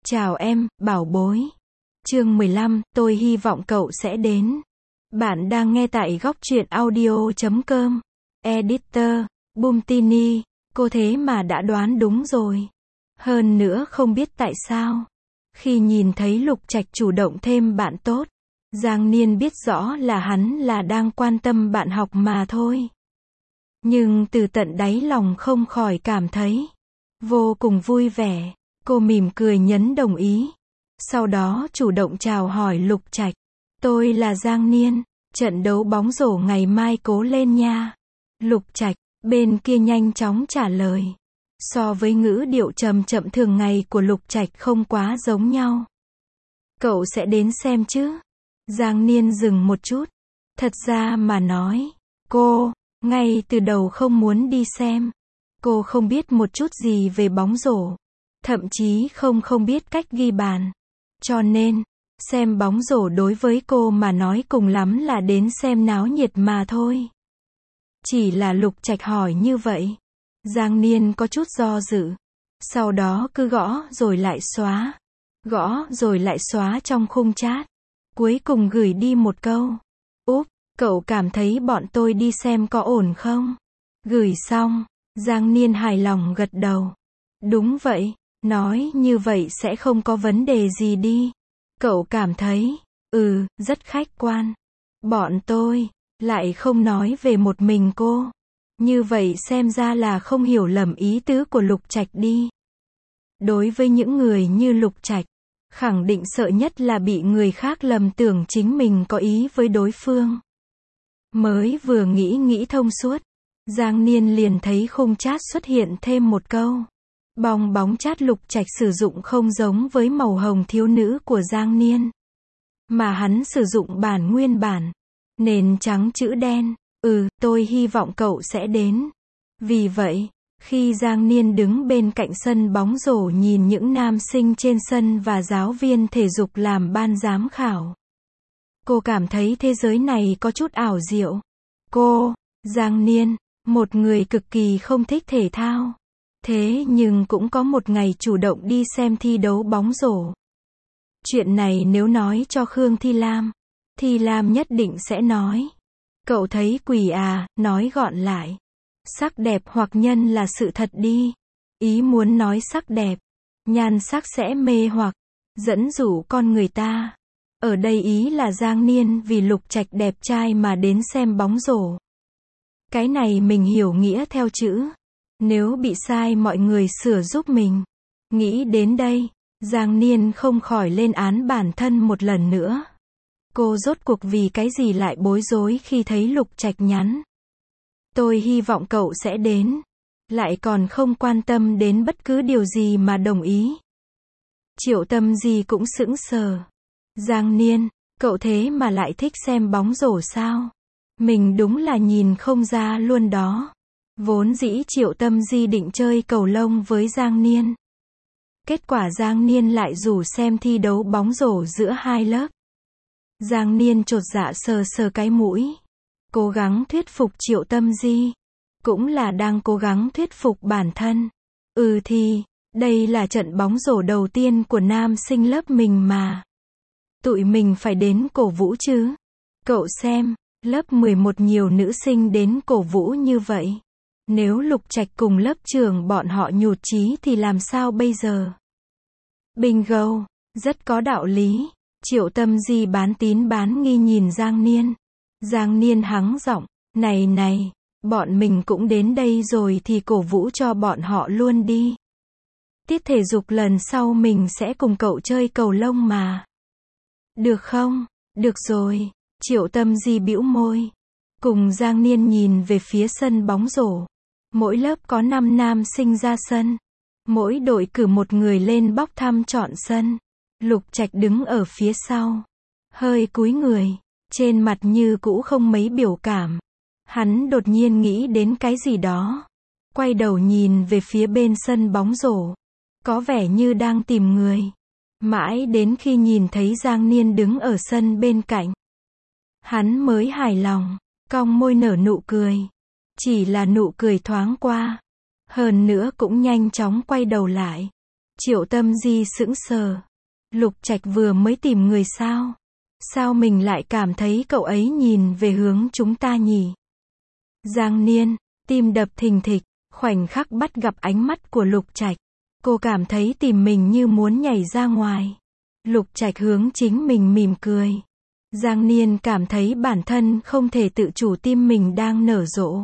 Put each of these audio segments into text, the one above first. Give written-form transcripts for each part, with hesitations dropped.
Chào em, bảo bối. Chương 15, tôi hy vọng cậu sẽ đến. Bạn đang nghe tại góc truyện audio.com. Editor, Bumtini, cô thế mà đã đoán đúng rồi. Hơn nữa không biết tại sao. Khi nhìn thấy Lục Trạch chủ động thêm bạn tốt, Giang Niên biết rõ là hắn là đang quan tâm bạn học mà thôi. Nhưng từ tận đáy lòng không khỏi cảm thấy vô cùng vui vẻ. Cô mỉm cười nhấn đồng ý. Sau đó chủ động chào hỏi Lục Trạch. Tôi là Giang Niên, trận đấu bóng rổ ngày mai cố lên nha. Lục Trạch, bên kia nhanh chóng trả lời. So với ngữ điệu trầm chậm thường ngày của Lục Trạch không quá giống nhau. Cậu sẽ đến xem chứ? Giang Niên dừng một chút. Thật ra mà nói, cô, ngay từ đầu không muốn đi xem. Cô không biết một chút gì về bóng rổ. Thậm chí không biết cách ghi bàn. Cho nên, xem bóng rổ đối với cô mà nói cùng lắm là đến xem náo nhiệt mà thôi. Chỉ là Lục Trạch hỏi như vậy. Giang Niên có chút do dự. Sau đó cứ gõ rồi lại xóa. Gõ rồi lại xóa trong khung chat. Cuối cùng gửi đi một câu. Úp, cậu cảm thấy bọn tôi đi xem có ổn không? Gửi xong, Giang Niên hài lòng gật đầu. Đúng vậy, nói như vậy sẽ không có vấn đề gì đi. Cậu cảm thấy, rất khách quan. Bọn tôi, lại không nói về một mình cô. Như vậy xem ra là không hiểu lầm ý tứ của Lục Trạch đi. Đối với những người như Lục Trạch, khẳng định sợ nhất là bị người khác lầm tưởng chính mình có ý với đối phương. Mới vừa nghĩ thông suốt, Giang Niên liền thấy khung chat xuất hiện thêm một câu. Bong bóng chat Lục Trạch sử dụng không giống với màu hồng thiếu nữ của Giang Niên. Mà hắn sử dụng bản nguyên bản. Nền trắng chữ đen. Tôi hy vọng cậu sẽ đến. Vì vậy, khi Giang Niên đứng bên cạnh sân bóng rổ nhìn những nam sinh trên sân và giáo viên thể dục làm ban giám khảo, cô cảm thấy thế giới này có chút ảo diệu. Cô, Giang Niên, một người cực kỳ không thích thể thao. Thế nhưng cũng có một ngày chủ động đi xem thi đấu bóng rổ. Chuyện này nếu nói cho Khương Thi Lam nhất định sẽ nói. Cậu thấy quỷ à, nói gọn lại. Sắc đẹp hoặc nhân là sự thật đi. Ý muốn nói sắc đẹp, nhan sắc sẽ mê hoặc, dẫn dụ con người ta. Ở đây ý là Giang Niên vì Lục Trạch đẹp trai mà đến xem bóng rổ. Cái này mình hiểu nghĩa theo chữ. Nếu bị sai mọi người sửa giúp mình. Nghĩ đến đây, Giang Niên không khỏi lên án bản thân một lần nữa. Cô rốt cuộc vì cái gì lại bối rối khi thấy Lục Trạch nhắn. Tôi hy vọng cậu sẽ đến. Lại còn không quan tâm đến bất cứ điều gì mà đồng ý. Triệu Tâm Di cũng sững sờ. Giang Niên, cậu thế mà lại thích xem bóng rổ sao? Mình đúng là nhìn không ra luôn đó. Vốn dĩ Triệu Tâm Di định chơi cầu lông với Giang Niên. Kết quả Giang Niên lại rủ xem thi đấu bóng rổ giữa hai lớp. Giang Niên chột dạ sờ cái mũi. Cố gắng thuyết phục Triệu Tâm Di. Cũng là đang cố gắng thuyết phục bản thân. Thì, đây là trận bóng rổ đầu tiên của nam sinh lớp mình mà. Tụi mình phải đến cổ vũ chứ. Cậu xem, lớp 11 nhiều nữ sinh đến cổ vũ như vậy. Nếu Lục Trạch cùng lớp trưởng bọn họ nhụt chí thì làm sao bây giờ? Bingo, rất có đạo lý. Triệu Tâm Di bán tín bán nghi nhìn Giang Niên. Giang Niên hắng giọng, này, bọn mình cũng đến đây rồi thì cổ vũ cho bọn họ luôn đi. Tiết thể dục lần sau mình sẽ cùng cậu chơi cầu lông mà. Được không? Được rồi. Triệu Tâm Di bĩu môi. Cùng Giang Niên nhìn về phía sân bóng rổ. Mỗi lớp có 5 nam sinh ra sân. Mỗi đội cử một người lên bốc thăm chọn sân. Lục Trạch đứng ở phía sau. Hơi cúi người. Trên mặt như cũ không mấy biểu cảm. Hắn đột nhiên nghĩ đến cái gì đó. Quay đầu nhìn về phía bên sân bóng rổ. Có vẻ như đang tìm người. Mãi đến khi nhìn thấy Giang Niên đứng ở sân bên cạnh. Hắn mới hài lòng. Cong môi nở nụ cười. Chỉ là nụ cười thoáng qua. Hơn nữa cũng nhanh chóng quay đầu lại. Triệu Tâm Di sững sờ. Lục Trạch vừa mới tìm người sao? Sao mình lại cảm thấy cậu ấy nhìn về hướng chúng ta nhỉ? Giang Niên, tim đập thình thịch, khoảnh khắc bắt gặp ánh mắt của Lục Trạch. Cô cảm thấy tim mình như muốn nhảy ra ngoài. Lục Trạch hướng chính mình mỉm cười. Giang Niên cảm thấy bản thân không thể tự chủ, tim mình đang nở rộ.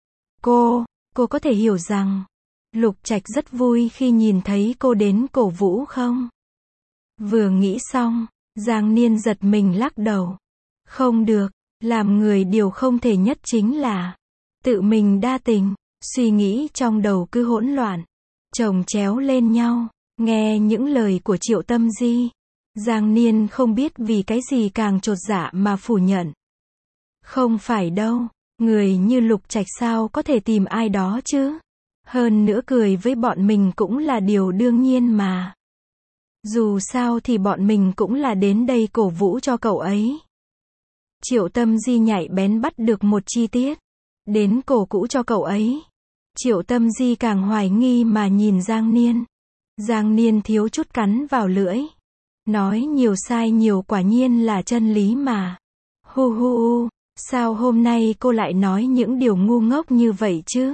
Cô có thể hiểu rằng, Lục Trạch rất vui khi nhìn thấy cô đến cổ vũ không? Vừa nghĩ xong, Giang Niên giật mình lắc đầu. Không được, làm người điều không thể nhất chính là tự mình đa tình. Suy nghĩ trong đầu cứ hỗn loạn, chồng chéo lên nhau. Nghe những lời của Triệu Tâm Di, Giang Niên không biết vì cái gì càng chột dạ mà phủ nhận. Không phải đâu, người như Lục Trạch sao có thể tìm ai đó chứ? Hơn nữa cười với bọn mình cũng là điều đương nhiên mà. Dù sao thì bọn mình cũng là đến đây cổ vũ cho cậu ấy. Triệu Tâm Di nhạy bén bắt được một chi tiết. Đến cổ vũ cho cậu ấy. Triệu Tâm Di càng hoài nghi mà nhìn Giang Niên. Giang Niên thiếu chút cắn vào lưỡi. Nói nhiều sai nhiều quả nhiên là chân lý mà. Hu hu hu, sao hôm nay cô lại nói những điều ngu ngốc như vậy chứ?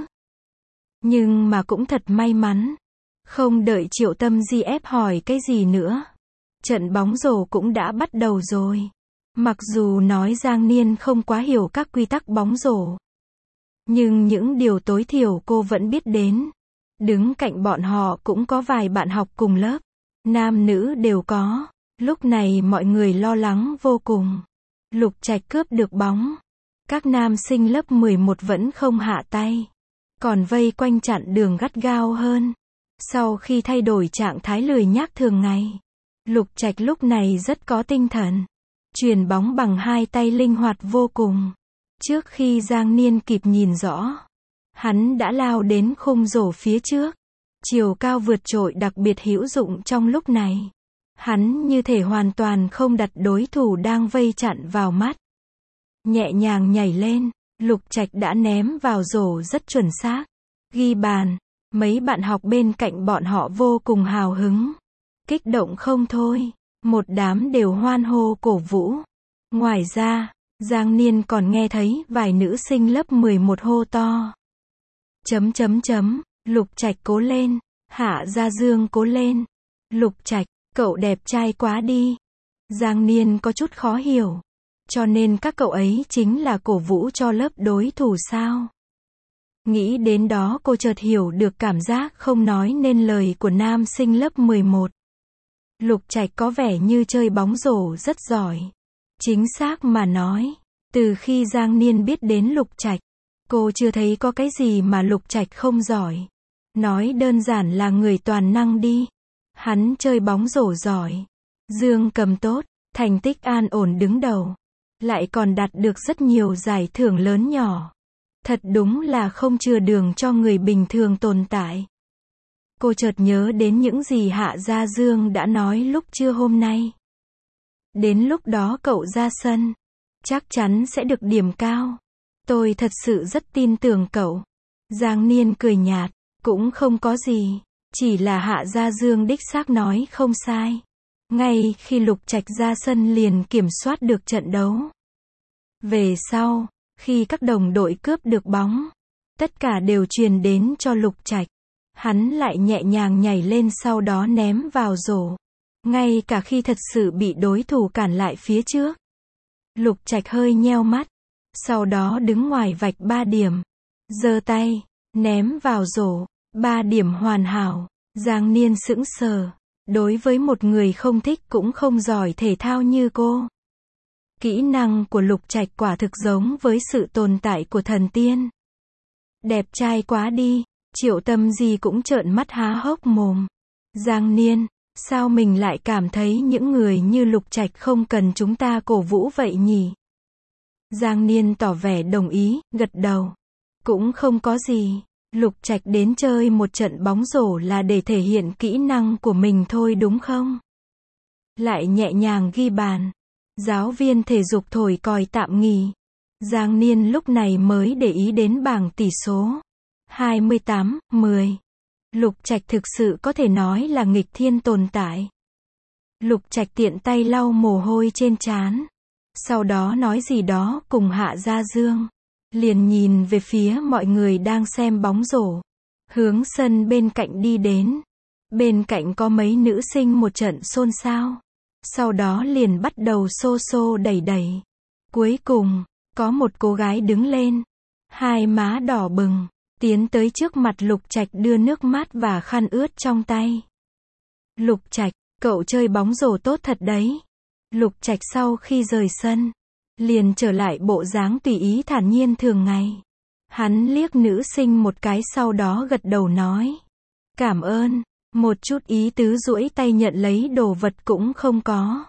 Nhưng mà cũng thật may mắn. Không đợi Triệu Tâm Di ép hỏi cái gì nữa. Trận bóng rổ cũng đã bắt đầu rồi. Mặc dù nói Giang Niên không quá hiểu các quy tắc bóng rổ, nhưng những điều tối thiểu cô vẫn biết đến. Đứng cạnh bọn họ cũng có vài bạn học cùng lớp. Nam nữ đều có. Lúc này mọi người lo lắng vô cùng. Lục Trạch cướp được bóng. Các nam sinh lớp 11 vẫn không hạ tay. Còn vây quanh chặn đường gắt gao hơn. Sau khi thay đổi trạng thái lười nhác thường ngày, Lục Trạch lúc này rất có tinh thần. Chuyền bóng bằng hai tay linh hoạt vô cùng. Trước khi Giang Niên kịp nhìn rõ, hắn đã lao đến khung rổ phía trước. Chiều cao vượt trội đặc biệt hữu dụng trong lúc này. Hắn như thể hoàn toàn không đặt đối thủ đang vây chặn vào mắt. Nhẹ nhàng nhảy lên, Lục Trạch đã ném vào rổ rất chuẩn xác. Ghi bàn. Mấy bạn học bên cạnh bọn họ vô cùng hào hứng. Kích động không thôi. Một đám đều hoan hô cổ vũ. Ngoài ra, Giang Niên còn nghe thấy vài nữ sinh lớp 11 hô to. Lục Trạch cố lên. Hạ Gia Dương cố lên. Lục Trạch, cậu đẹp trai quá đi. Giang Niên có chút khó hiểu. Cho nên các cậu ấy chính là cổ vũ cho lớp đối thủ sao? Nghĩ đến đó cô chợt hiểu được cảm giác không nói nên lời của nam sinh lớp 11. Lục Trạch có vẻ như chơi bóng rổ rất giỏi. Chính xác mà nói, từ khi Giang Niên biết đến Lục Trạch, cô chưa thấy có cái gì mà Lục Trạch không giỏi. Nói đơn giản là người toàn năng đi. Hắn chơi bóng rổ giỏi, dương cầm tốt, thành tích an ổn đứng đầu, lại còn đạt được rất nhiều giải thưởng lớn nhỏ. Thật đúng là không chừa đường cho người bình thường tồn tại. Cô chợt nhớ đến những gì Hạ Gia Dương đã nói lúc trưa hôm nay. Đến lúc đó cậu ra sân, chắc chắn sẽ được điểm cao. Tôi thật sự rất tin tưởng cậu. Giang Niên cười nhạt, cũng không có gì, chỉ là Hạ Gia Dương đích xác nói không sai. Ngay khi Lục Trạch ra sân liền kiểm soát được trận đấu. Về sau, khi các đồng đội cướp được bóng, tất cả đều truyền đến cho Lục Trạch. Hắn lại nhẹ nhàng nhảy lên sau đó ném vào rổ. Ngay cả khi thật sự bị đối thủ cản lại phía trước. Lục Trạch hơi nheo mắt. Sau đó đứng ngoài vạch 3 điểm. Giơ tay, ném vào rổ. 3 điểm hoàn hảo. Giang Niên sững sờ. Đối với một người không thích cũng không giỏi thể thao như cô, kỹ năng của Lục Trạch quả thực giống với sự tồn tại của thần tiên. Đẹp trai quá đi. Triệu Tâm Di cũng trợn mắt há hốc mồm. Giang Niên, sao mình lại cảm thấy những người như Lục Trạch không cần chúng ta cổ vũ vậy nhỉ? Giang Niên tỏ vẻ đồng ý, gật đầu. Cũng không có gì. Lục Trạch đến chơi một trận bóng rổ là để thể hiện kỹ năng của mình thôi đúng không? Lại nhẹ nhàng ghi bàn. Giáo viên thể dục thổi còi tạm nghỉ. Giang Niên lúc này mới để ý đến bảng tỷ số. 28-10. Lục Trạch thực sự có thể nói là nghịch thiên tồn tại. Lục Trạch tiện tay lau mồ hôi trên trán. Sau đó nói gì đó cùng Hạ Gia Dương. Liền nhìn về phía mọi người đang xem bóng rổ. Hướng sân bên cạnh đi đến. Bên cạnh có mấy nữ sinh một trận xôn xao. Sau đó liền bắt đầu xô xô đẩy đẩy. Cuối cùng, có một cô gái đứng lên. Hai má đỏ bừng. Tiến tới trước mặt Lục Trạch đưa nước mát và khăn ướt trong tay. Lục Trạch, cậu chơi bóng rổ tốt thật đấy. Lục Trạch sau khi rời sân, liền trở lại bộ dáng tùy ý thản nhiên thường ngày. Hắn liếc nữ sinh một cái sau đó gật đầu nói. Cảm ơn, một chút ý tứ duỗi tay nhận lấy đồ vật cũng không có.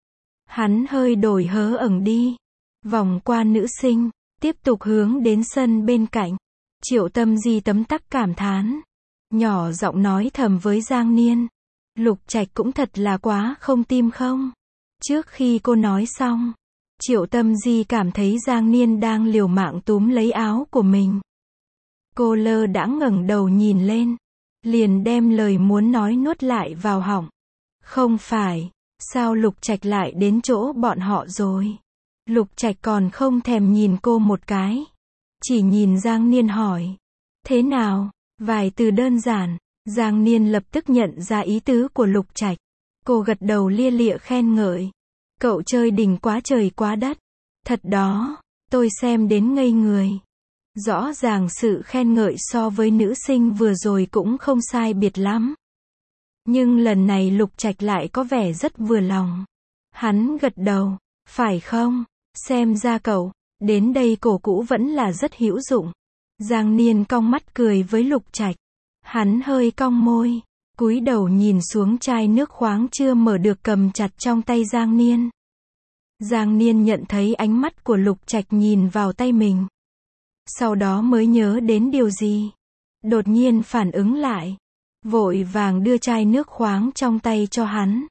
Hắn hơi đổi hớ ẩn đi. Vòng qua nữ sinh, tiếp tục hướng đến sân bên cạnh. Triệu Tâm Di tấm tắc cảm thán. Nhỏ giọng nói thầm với Giang Niên. Lục Trạch cũng thật là quá không tim không. Trước khi cô nói xong, Triệu Tâm Di cảm thấy Giang Niên đang liều mạng túm lấy áo của mình. Cô lơ đãng ngẩng đầu nhìn lên. Liền đem lời muốn nói nuốt lại vào họng. Không phải, sao Lục Trạch lại đến chỗ bọn họ rồi? Lục Trạch còn không thèm nhìn cô một cái. Chỉ nhìn Giang Niên hỏi. Thế nào? Vài từ đơn giản. Giang Niên lập tức nhận ra ý tứ của Lục Trạch. Cô gật đầu lia lịa khen ngợi. Cậu chơi đỉnh quá trời quá đất. Thật đó, tôi xem đến ngây người. Rõ ràng sự khen ngợi so với nữ sinh vừa rồi cũng không sai biệt lắm. Nhưng lần này Lục Trạch lại có vẻ rất vừa lòng. Hắn gật đầu. Phải không? Xem ra cậu, đến đây cổ cũ vẫn là rất hữu dụng. Giang Niên cong mắt cười với Lục Trạch. Hắn hơi cong môi, cúi đầu nhìn xuống chai nước khoáng chưa mở được cầm chặt trong tay Giang Niên. Giang Niên nhận thấy ánh mắt của Lục Trạch nhìn vào tay mình. Sau đó mới nhớ đến điều gì. Đột nhiên phản ứng lại. Vội vàng đưa chai nước khoáng trong tay cho hắn.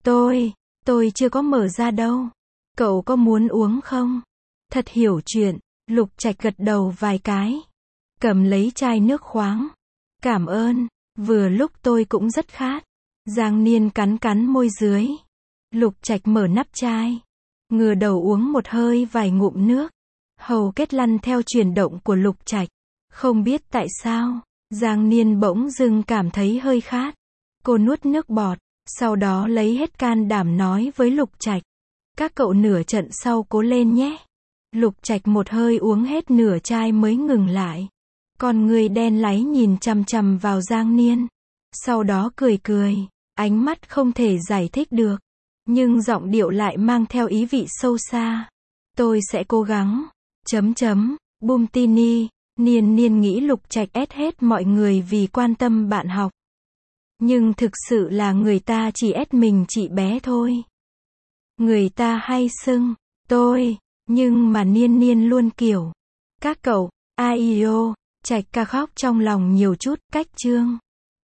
Tôi chưa có mở ra đâu. Cậu có muốn uống không? Thật hiểu chuyện. Lục Trạch gật đầu vài cái. Cầm lấy chai nước khoáng. Cảm ơn, vừa lúc tôi cũng rất khát. Giang Niên cắn cắn môi dưới. Lục Trạch mở nắp chai. Ngửa đầu uống một hơi vài ngụm nước. Hầu kết lăn theo chuyển động của Lục Trạch. Không biết tại sao, Giang Niên bỗng dưng cảm thấy hơi khát. Cô nuốt nước bọt, sau đó lấy hết can đảm nói với Lục Trạch. Các cậu nửa trận sau cố lên nhé. Lục Trạch một hơi uống hết nửa chai mới ngừng lại. Con người đen láy nhìn chằm chằm vào Giang Niên. Sau đó cười cười, ánh mắt không thể giải thích được. Nhưng giọng điệu lại mang theo ý vị sâu xa. Tôi sẽ cố gắng. Bumtini, Niên nghĩ Lục Trạch ép hết mọi người vì quan tâm bạn học. Nhưng thực sự là người ta chỉ ép mình chị bé thôi. Người ta hay xưng, tôi, nhưng mà Niên luôn kiểu. Các cậu, Trạch ca khóc trong lòng nhiều chút, cách chương.